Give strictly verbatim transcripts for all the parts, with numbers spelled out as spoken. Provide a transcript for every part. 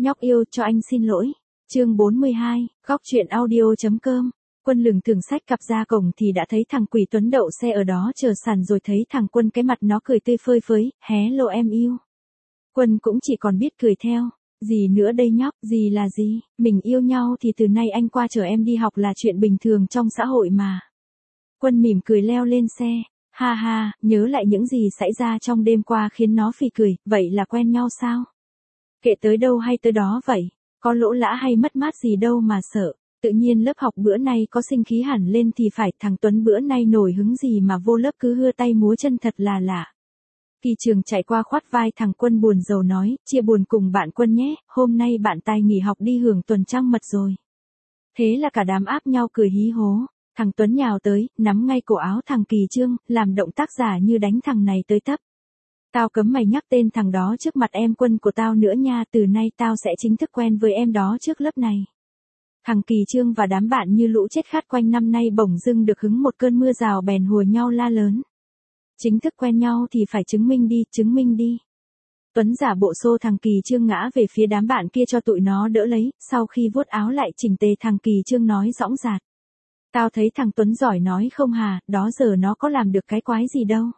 Nhóc yêu cho anh xin lỗi. Chương bốn mươi hai, góc truyện audio.com. Quân lừng thường xách cặp ra cổng thì đã thấy thằng Quỷ Tuấn đậu xe ở đó chờ sẵn rồi, thấy thằng Quân cái mặt nó cười tươi phơi phới, hello em yêu. Quân cũng chỉ còn biết cười theo. Gì nữa đây nhóc, gì là gì, mình yêu nhau thì từ nay anh qua chở em đi học là chuyện bình thường trong xã hội mà. Quân mỉm cười leo lên xe, ha ha, nhớ lại những gì xảy ra trong đêm qua khiến nó phì cười, vậy là quen nhau sao? Kệ tới đâu hay tới đó vậy, có lỗ lã hay mất mát gì đâu mà sợ, tự nhiên lớp học bữa nay có sinh khí hẳn lên thì phải, thằng Tuấn bữa nay nổi hứng gì mà vô lớp cứ hưa tay múa chân thật là lạ. Kỳ Trường chạy qua khoát vai thằng Quân buồn rầu nói, chia buồn cùng bạn Quân nhé, hôm nay bạn Tài nghỉ học đi hưởng tuần trăng mật rồi. Thế là cả đám áp nhau cười hí hố, thằng Tuấn nhào tới, nắm ngay cổ áo thằng Kỳ Trương, làm động tác giả như đánh thằng này tới tấp. Tao cấm mày nhắc tên thằng đó trước mặt em Quân của tao nữa nha, từ nay tao sẽ chính thức quen với em đó trước lớp này. Thằng Kỳ Trương và đám bạn như lũ chết khát quanh năm nay bỗng dưng được hứng một cơn mưa rào bèn hùa nhau la lớn. Chính thức quen nhau thì phải chứng minh đi, chứng minh đi. Tuấn giả bộ xô thằng Kỳ Trương ngã về phía đám bạn kia cho tụi nó đỡ lấy, sau khi vuốt áo lại chỉnh tề thằng Kỳ Trương nói dõng dạc. Tao thấy thằng Tuấn giỏi nói không hà, đó giờ nó có làm được cái quái gì đâu.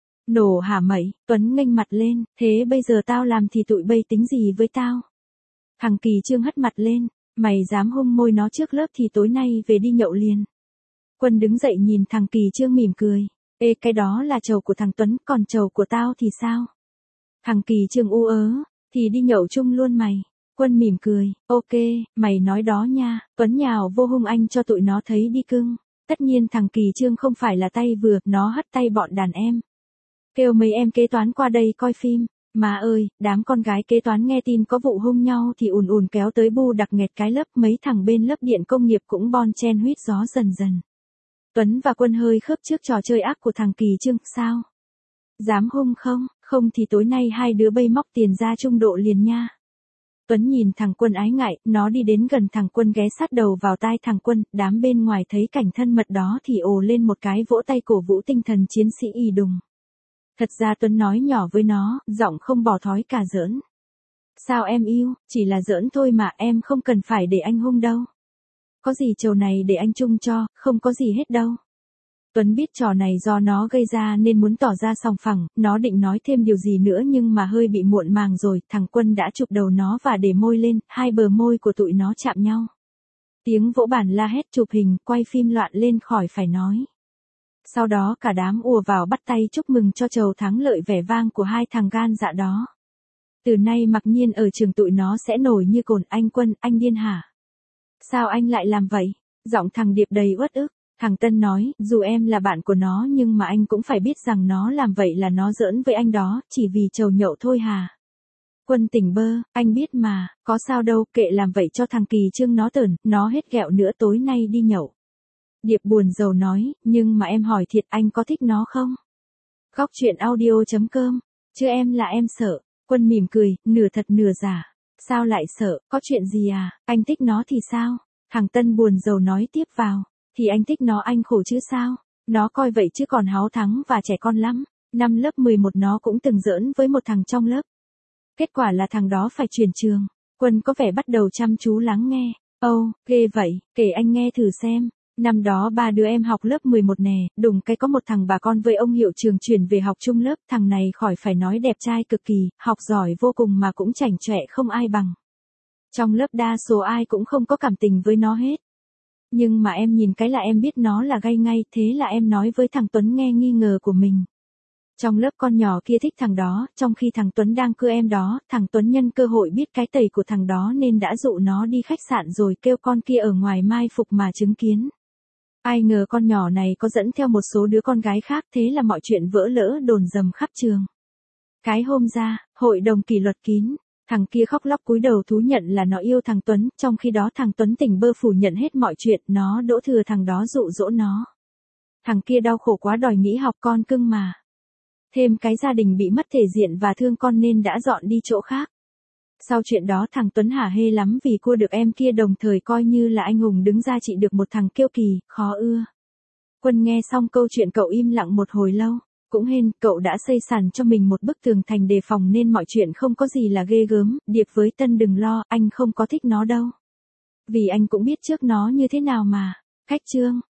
Nổ hả mẩy, Tuấn nghênh mặt lên, thế bây giờ tao làm thì tụi bay tính gì với tao? Thằng Kỳ Trương hất mặt lên, mày dám hung môi nó trước lớp thì tối nay về đi nhậu liền. Quân đứng dậy nhìn thằng Kỳ Trương mỉm cười. Ê, cái đó là trầu của thằng Tuấn, còn trầu của tao thì sao? Thằng Kỳ Trương u ớ, thì đi nhậu chung luôn mày. Quân mỉm cười, ok, mày nói đó nha. Tuấn nhào vô hung anh cho tụi nó thấy đi cưng. Tất nhiên thằng Kỳ Trương không phải là tay vừa, nó hất tay bọn đàn em. Kêu mấy em kế toán qua đây coi phim. Má ơi, đám con gái kế toán nghe tin có vụ hung nhau thì ùn ùn kéo tới bu đặc nghẹt cái lớp, mấy thằng bên lớp điện công nghiệp cũng bon chen huýt gió dần dần. Tuấn và Quân hơi khớp trước trò chơi ác của thằng Kỳ Trương, sao? Dám hung không? Không thì tối nay hai đứa bay móc tiền ra trung độ liền nha. Tuấn nhìn thằng Quân ái ngại, nó đi đến gần thằng Quân ghé sát đầu vào tai thằng Quân, đám bên ngoài thấy cảnh thân mật đó thì ồ lên một cái vỗ tay cổ vũ tinh thần chiến sĩ y đùng. Thật ra Tuấn nói nhỏ với nó, giọng không bỏ thói cả giỡn. Sao em yêu, chỉ là giỡn thôi mà, em không cần phải để anh hung đâu. Có gì trầu này để anh chung cho, không có gì hết đâu. Tuấn biết trò này do nó gây ra nên muốn tỏ ra sòng phẳng, nó định nói thêm điều gì nữa nhưng mà hơi bị muộn màng rồi, thằng Quân đã chụp đầu nó và để môi lên, hai bờ môi của tụi nó chạm nhau. Tiếng vỗ bàn la hét chụp hình, quay phim loạn lên khỏi phải nói. Sau đó cả đám ùa vào bắt tay chúc mừng cho trầu thắng lợi vẻ vang của hai thằng gan dạ đó. Từ nay mặc nhiên ở trường tụi nó sẽ nổi như cồn. Anh Quân, anh điên hả? Sao anh lại làm vậy? Giọng thằng Điệp đầy uất ức. Thằng Tân nói, dù em là bạn của nó nhưng mà anh cũng phải biết rằng nó làm vậy là nó giỡn với anh đó, chỉ vì trầu nhậu thôi hà. Quân tỉnh bơ, anh biết mà, có sao đâu, kệ làm vậy cho thằng Kỳ Trương nó tởn, nó hết ghẹo nữa, tối nay đi nhậu. Điệp buồn rầu nói, nhưng mà em hỏi thiệt, anh có thích nó không? Góc truyện audio.com, chứ em là em sợ. Quân mỉm cười, nửa thật nửa giả. Sao lại sợ, có chuyện gì à, anh thích nó thì sao? Thằng Tân buồn rầu nói tiếp vào, thì anh thích nó anh khổ chứ sao? Nó coi vậy chứ còn háo thắng và trẻ con lắm. Năm lớp mười một nó cũng từng giỡn với một thằng trong lớp. Kết quả là thằng đó phải chuyển trường. Quân có vẻ bắt đầu chăm chú lắng nghe. Âu, oh, ghê vậy, kể anh nghe thử xem. Năm đó ba đứa em học lớp mười một nè, đùng cái có một thằng bà con với ông hiệu trường chuyển về học chung lớp, thằng này khỏi phải nói đẹp trai cực kỳ, học giỏi vô cùng mà cũng chảnh chọe không ai bằng. Trong lớp đa số ai cũng không có cảm tình với nó hết. Nhưng mà em nhìn cái là em biết nó là gay ngay, thế là em nói với thằng Tuấn nghe nghi ngờ của mình. Trong lớp con nhỏ kia thích thằng đó, trong khi thằng Tuấn đang cưa em đó, thằng Tuấn nhân cơ hội biết cái tẩy của thằng đó nên đã dụ nó đi khách sạn rồi kêu con kia ở ngoài mai phục mà chứng kiến. Ai ngờ con nhỏ này có dẫn theo một số đứa con gái khác, thế là mọi chuyện vỡ lỡ đồn dầm khắp trường. Cái hôm ra, hội đồng kỷ luật kín, thằng kia khóc lóc cúi đầu thú nhận là nó yêu thằng Tuấn, trong khi đó thằng Tuấn tỉnh bơ phủ nhận hết mọi chuyện, nó đổ thừa thằng đó dụ dỗ nó. Thằng kia đau khổ quá đòi nghỉ học con cưng mà. Thêm cái gia đình bị mất thể diện và thương con nên đã dọn đi chỗ khác. Sau chuyện đó thằng Tuấn hả hê lắm vì cua được em kia, đồng thời coi như là anh hùng đứng ra trị được một thằng kiêu kỳ, khó ưa. Quân nghe xong câu chuyện cậu im lặng một hồi lâu. Cũng hên, cậu đã xây sẵn cho mình một bức tường thành đề phòng nên mọi chuyện không có gì là ghê gớm, Điệp với Tân đừng lo, anh không có thích nó đâu. Vì anh cũng biết trước nó như thế nào mà. Khách chương